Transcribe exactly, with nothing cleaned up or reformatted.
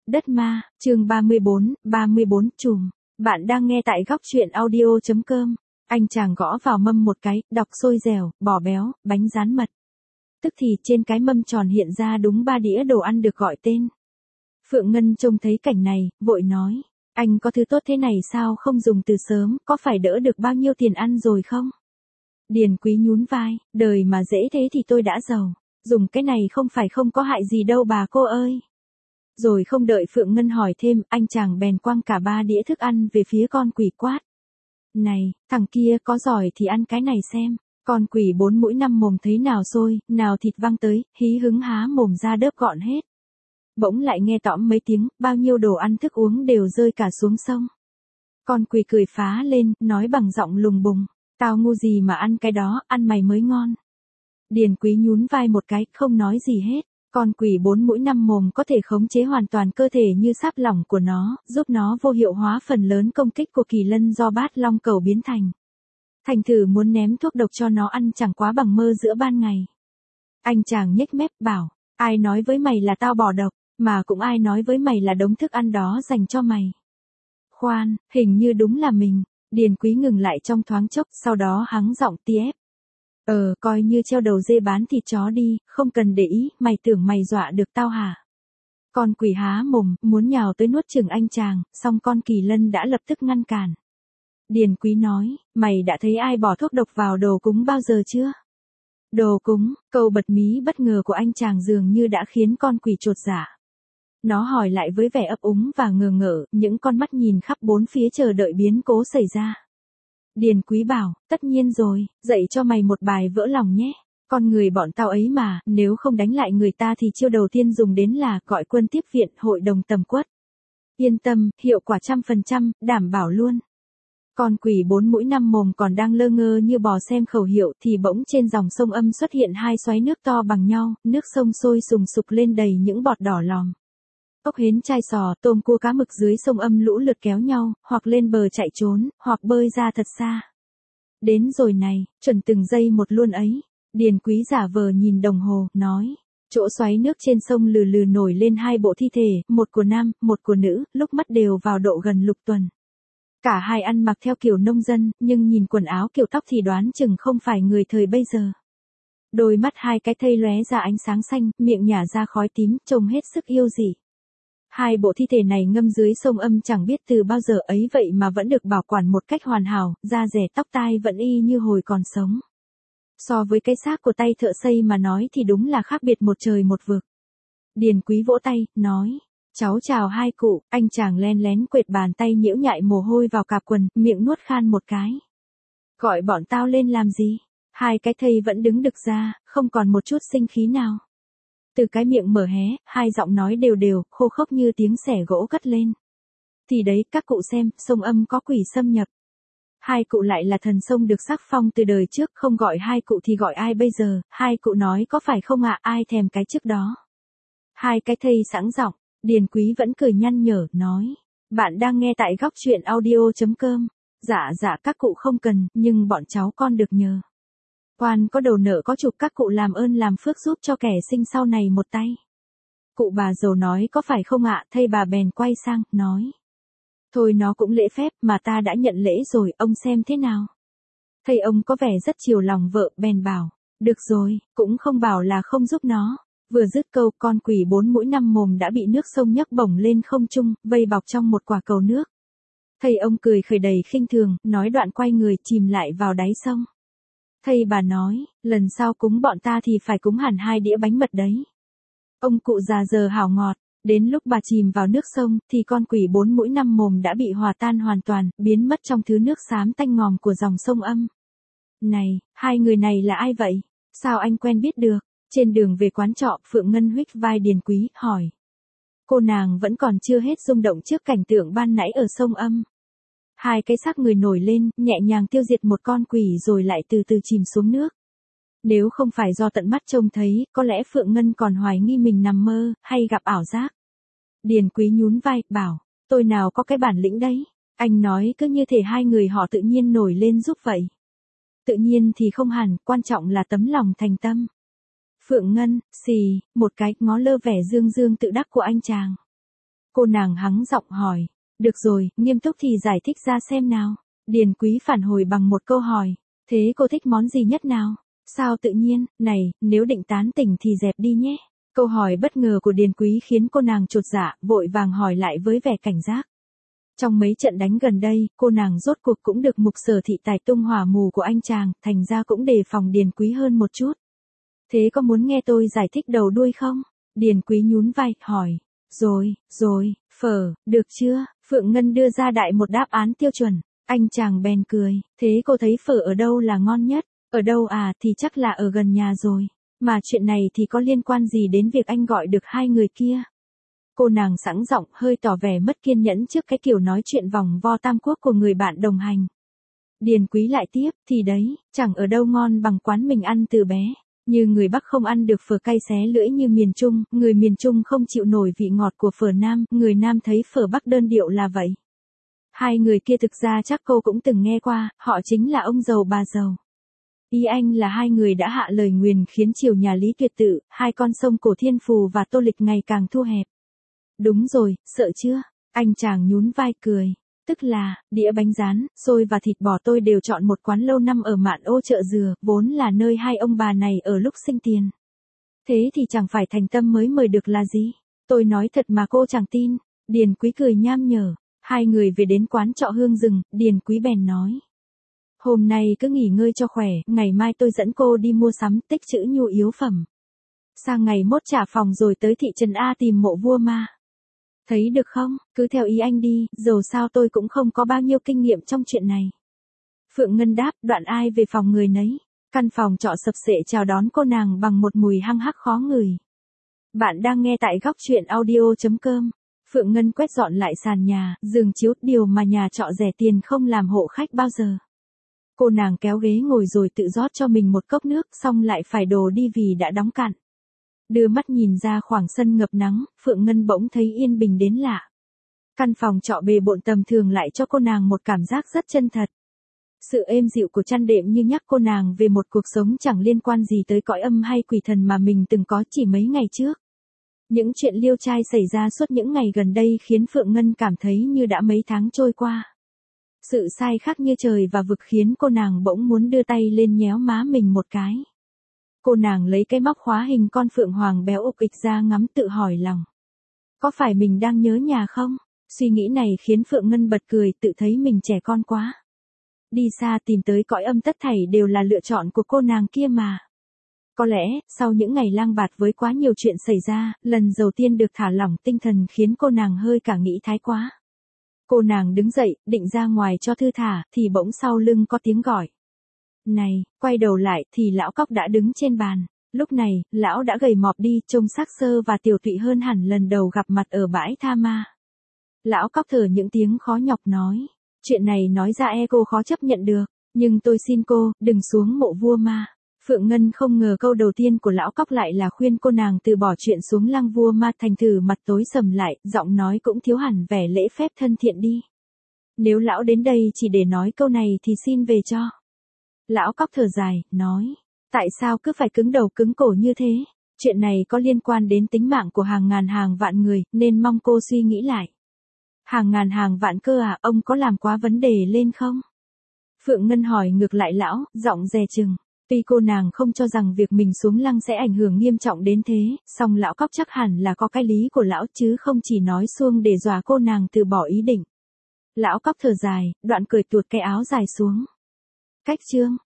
Đất ma, chương ba mươi bốn, ba mươi bốn chùm. Bạn đang nghe tại góc truyện audio chấm com. Anh chàng gõ vào mâm một cái, đọc xôi dẻo, bò béo, bánh rán mật. Tức thì trên cái mâm tròn hiện ra đúng ba đĩa đồ ăn được gọi tên. Phượng Ngân trông thấy cảnh này, vội nói. Anh có thứ tốt thế này sao không dùng từ sớm, có phải đỡ được bao nhiêu tiền ăn rồi không? Điền Quý nhún vai, đời mà dễ thế thì tôi đã giàu. Dùng cái này không phải không có hại gì đâu bà cô ơi. Rồi không đợi Phượng Ngân hỏi thêm, anh chàng bèn quăng cả ba đĩa thức ăn về phía con quỷ quát. Này, thằng kia có giỏi thì ăn cái này xem. Con quỷ bốn mũi năm mồm thấy nào xôi, nào thịt văng tới, hí hứng há mồm ra đớp gọn hết. Bỗng lại nghe tõm mấy tiếng, bao nhiêu đồ ăn thức uống đều rơi cả xuống sông. Con quỷ cười phá lên, nói bằng giọng lùng bùng. Tao ngu gì mà ăn cái đó, ăn mày mới ngon. Điền Quý nhún vai một cái, không nói gì hết. Con quỷ bốn mũi năm mồm có thể khống chế hoàn toàn cơ thể như sáp lỏng của nó, giúp nó vô hiệu hóa phần lớn công kích của kỳ lân do bát long cầu biến thành. Thành thử muốn ném thuốc độc cho nó ăn chẳng quá bằng mơ giữa ban ngày. Anh chàng nhếch mép bảo, ai nói với mày là tao bỏ độc, mà cũng ai nói với mày là đống thức ăn đó dành cho mày. Khoan, hình như đúng là mình. Điền Quý ngừng lại trong thoáng chốc, sau đó hắng giọng tiép. Ờ, coi như treo đầu dê bán thịt chó đi, không cần để ý, mày tưởng mày dọa được tao hả? Con quỷ há mồm, muốn nhào tới nuốt chửng anh chàng, song con kỳ lân đã lập tức ngăn cản. Điền Quý nói, mày đã thấy ai bỏ thuốc độc vào đồ cúng bao giờ chưa? Đồ cúng, câu bật mí bất ngờ của anh chàng dường như đã khiến con quỷ chột dạ. Nó hỏi lại với vẻ ấp úng và ngờ ngợ, những con mắt nhìn khắp bốn phía chờ đợi biến cố xảy ra. Điền Quý bảo, tất nhiên rồi, dạy cho mày một bài vỡ lòng nhé. Con người bọn tao ấy mà, nếu không đánh lại người ta thì chiêu đầu tiên dùng đến là gọi quân tiếp viện, hội đồng tầm quất. Yên tâm, hiệu quả trăm phần trăm, đảm bảo luôn. Con quỷ bốn mũi năm mồm còn đang lơ ngơ như bò xem khẩu hiệu thì bỗng trên dòng sông Âm xuất hiện hai xoáy nước to bằng nhau, nước sông sôi sùng sục lên đầy những bọt đỏ lòm. Ốc hến chai sò, tôm cua cá mực dưới sông Âm lũ lượt kéo nhau, hoặc lên bờ chạy trốn, hoặc bơi ra thật xa. Đến rồi này, chuẩn từng giây một luôn ấy. Điền Quý giả vờ nhìn đồng hồ, nói. Chỗ xoáy nước trên sông lừ lừ nổi lên hai bộ thi thể, một của nam, một của nữ, lúc mắt đều vào độ gần lục tuần. Cả hai ăn mặc theo kiểu nông dân, nhưng nhìn quần áo kiểu tóc thì đoán chừng không phải người thời bây giờ. Đôi mắt hai cái thây lóe ra ánh sáng xanh, miệng nhả ra khói tím, trông hết sức yêu dị. Hai bộ thi thể này ngâm dưới sông Âm chẳng biết từ bao giờ ấy vậy mà vẫn được bảo quản một cách hoàn hảo, da rẻ tóc tai vẫn y như hồi còn sống. So với cái xác của tay thợ xây mà nói thì đúng là khác biệt một trời một vực. Điền Quý vỗ tay, nói, cháu chào hai cụ, anh chàng len lén quệt bàn tay nhiễu nhại mồ hôi vào cạp quần, miệng nuốt khan một cái. Gọi bọn tao lên làm gì? Hai cái thây vẫn đứng đực ra, không còn một chút sinh khí nào. Từ cái miệng mở hé, hai giọng nói đều đều, khô khốc như tiếng xẻ gỗ cất lên. Thì đấy, các cụ xem, sông Âm có quỷ xâm nhập. Hai cụ lại là thần sông được sắc phong từ đời trước, không gọi hai cụ thì gọi ai bây giờ, hai cụ nói có phải không ạ, ai thèm cái trước đó. Hai cái thây sẵn giọng, Điền Quý vẫn cười nhăn nhở, nói. Bạn đang nghe tại góc truyện audio chấm com. Dạ dạ các cụ không cần, nhưng bọn cháu con được nhờ. Quan có đầu nợ có chục, các cụ làm ơn làm phước giúp cho kẻ sinh sau này một tay. Cụ bà giàu nói có phải không ạ, thây bà bèn quay sang, nói. Thôi nó cũng lễ phép mà ta đã nhận lễ rồi, ông xem thế nào. Thầy ông có vẻ rất chiều lòng vợ, bèn bảo. Được rồi, cũng không bảo là không giúp nó. Vừa dứt câu, con quỷ bốn mũi năm mồm đã bị nước sông nhấc bổng lên không trung, vây bọc trong một quả cầu nước. Thầy ông cười khởi đầy khinh thường, nói đoạn quay người chìm lại vào đáy sông. Thầy bà nói, lần sau cúng bọn ta thì phải cúng hẳn hai đĩa bánh mật đấy. Ông cụ già giờ hảo ngọt, đến lúc bà chìm vào nước sông, thì con quỷ bốn mũi năm mồm đã bị hòa tan hoàn toàn, biến mất trong thứ nước xám tanh ngòm của dòng sông Âm. Này, hai người này là ai vậy? Sao anh quen biết được? Trên đường về quán trọ, Phượng Ngân huých vai Điền Quý, hỏi. Cô nàng vẫn còn chưa hết rung động trước cảnh tượng ban nãy ở sông Âm. Hai cái xác người nổi lên, nhẹ nhàng tiêu diệt một con quỷ rồi lại từ từ chìm xuống nước. Nếu không phải do tận mắt trông thấy, có lẽ Phượng Ngân còn hoài nghi mình nằm mơ, hay gặp ảo giác. Điền Quý nhún vai, bảo, tôi nào có cái bản lĩnh đấy. Anh nói cứ như thể hai người họ tự nhiên nổi lên giúp vậy. Tự nhiên thì không hẳn, quan trọng là tấm lòng thành tâm. Phượng Ngân, xì, một cái, ngó lơ vẻ dương dương tự đắc của anh chàng. Cô nàng hắng giọng hỏi. Được rồi, nghiêm túc thì giải thích ra xem nào. Điền Quý phản hồi bằng một câu hỏi. Thế cô thích món gì nhất nào? Sao tự nhiên, này, nếu định tán tỉnh thì dẹp đi nhé. Câu hỏi bất ngờ của Điền Quý khiến cô nàng chột dạ, vội vàng hỏi lại với vẻ cảnh giác. Trong mấy trận đánh gần đây, cô nàng rốt cuộc cũng được Mục Sở Thị tài tung hỏa mù của anh chàng, thành ra cũng đề phòng Điền Quý hơn một chút. Thế có muốn nghe tôi giải thích đầu đuôi không? Điền Quý nhún vai, hỏi. Rồi, rồi, phở, được chưa? Phượng Ngân đưa ra đại một đáp án tiêu chuẩn. Anh chàng bèn cười. Thế cô thấy phở ở đâu là ngon nhất? Ở đâu à, thì chắc là ở gần nhà rồi. Mà chuyện này thì có liên quan gì đến việc anh gọi được hai người kia? Cô nàng sẵn giọng, hơi tỏ vẻ mất kiên nhẫn trước cái kiểu nói chuyện vòng vo tam quốc của người bạn đồng hành. Điền Quý lại tiếp, thì đấy, chẳng ở đâu ngon bằng quán mình ăn từ bé. Như người Bắc không ăn được phở cay xé lưỡi như miền Trung, người miền Trung không chịu nổi vị ngọt của phở Nam, người Nam thấy phở Bắc đơn điệu là vậy. Hai người kia thực ra chắc cô cũng từng nghe qua, họ chính là ông giàu bà giàu. Ý anh là hai người đã hạ lời nguyền khiến triều nhà Lý tuyệt tự, hai con sông Cổ Thiên Phù và Tô Lịch ngày càng thu hẹp. Đúng rồi, sợ chưa? Anh chàng nhún vai cười. Tức là, đĩa bánh rán, xôi và thịt bò tôi đều chọn một quán lâu năm ở Mạn Ô chợ Dừa, vốn là nơi hai ông bà này ở lúc sinh tiền. Thế thì chẳng phải thành tâm mới mời được là gì? Tôi nói thật mà cô chẳng tin. Điền Quý cười nham nhở. Hai người về đến quán trọ Hương Rừng, Điền Quý bèn nói. Hôm nay cứ nghỉ ngơi cho khỏe, ngày mai tôi dẫn cô đi mua sắm tích trữ nhu yếu phẩm. Sang ngày mốt trả phòng rồi tới thị trấn A tìm mộ vua ma. Thấy được không, cứ theo ý anh đi, dầu sao tôi cũng không có bao nhiêu kinh nghiệm trong chuyện này. Phượng Ngân đáp, đoạn ai về phòng người nấy. Căn phòng trọ sập sệ chào đón cô nàng bằng một mùi hăng hắc khó ngửi. Bạn đang nghe tại góc truyện audio chấm com. Phượng Ngân quét dọn lại sàn nhà, giường chiếu, điều mà nhà trọ rẻ tiền không làm hộ khách bao giờ. Cô nàng kéo ghế ngồi rồi tự rót cho mình một cốc nước, xong lại phải đổ đi vì đã đóng cạn. Đưa mắt nhìn ra khoảng sân ngập nắng, Phượng Ngân bỗng thấy yên bình đến lạ. Căn phòng trọ bề bộn tầm thường lại cho cô nàng một cảm giác rất chân thật. Sự êm dịu của chăn đệm như nhắc cô nàng về một cuộc sống chẳng liên quan gì tới cõi âm hay quỷ thần mà mình từng có chỉ mấy ngày trước. Những chuyện liêu trai xảy ra suốt những ngày gần đây khiến Phượng Ngân cảm thấy như đã mấy tháng trôi qua. Sự sai khác như trời và vực khiến cô nàng bỗng muốn đưa tay lên nhéo má mình một cái. Cô nàng lấy cái móc khóa hình con phượng hoàng béo ục ịch ra ngắm tự hỏi lòng. Có phải mình đang nhớ nhà không? Suy nghĩ này khiến Phượng Ngân bật cười, tự thấy mình trẻ con quá. Đi xa tìm tới cõi âm tất thảy đều là lựa chọn của cô nàng kia mà. Có lẽ, sau những ngày lang bạt với quá nhiều chuyện xảy ra, lần đầu tiên được thả lỏng tinh thần khiến cô nàng hơi cả nghĩ thái quá. Cô nàng đứng dậy, định ra ngoài cho thư thả, thì bỗng sau lưng có tiếng gọi. Này, quay đầu lại thì lão Cóc đã đứng trên bàn. Lúc này, lão đã gầy mọp đi, trông xác xơ và tiều tụy hơn hẳn lần đầu gặp mặt ở bãi tha ma. Lão Cóc thở những tiếng khó nhọc nói. Chuyện này nói ra e cô khó chấp nhận được, nhưng tôi xin cô, đừng xuống mộ vua ma. Phượng Ngân không ngờ câu đầu tiên của lão Cóc lại là khuyên cô nàng từ bỏ chuyện xuống lăng vua ma, thành thử mặt tối sầm lại, giọng nói cũng thiếu hẳn vẻ lễ phép thân thiện đi. Nếu lão đến đây chỉ để nói câu này thì xin về cho. Lão Cóc thở dài, nói, tại sao cứ phải cứng đầu cứng cổ như thế? Chuyện này có liên quan đến tính mạng của hàng ngàn hàng vạn người, nên mong cô suy nghĩ lại. Hàng ngàn hàng vạn cơ à, ông có làm quá vấn đề lên không? Phượng Ngân hỏi ngược lại lão, giọng dè chừng. Tuy cô nàng không cho rằng việc mình xuống lăng sẽ ảnh hưởng nghiêm trọng đến thế, song lão Cóc chắc hẳn là có cái lý của lão chứ không chỉ nói suông để dọa cô nàng từ bỏ ý định. Lão Cóc thở dài, đoạn cởi tuột cái áo dài xuống. Cách chương.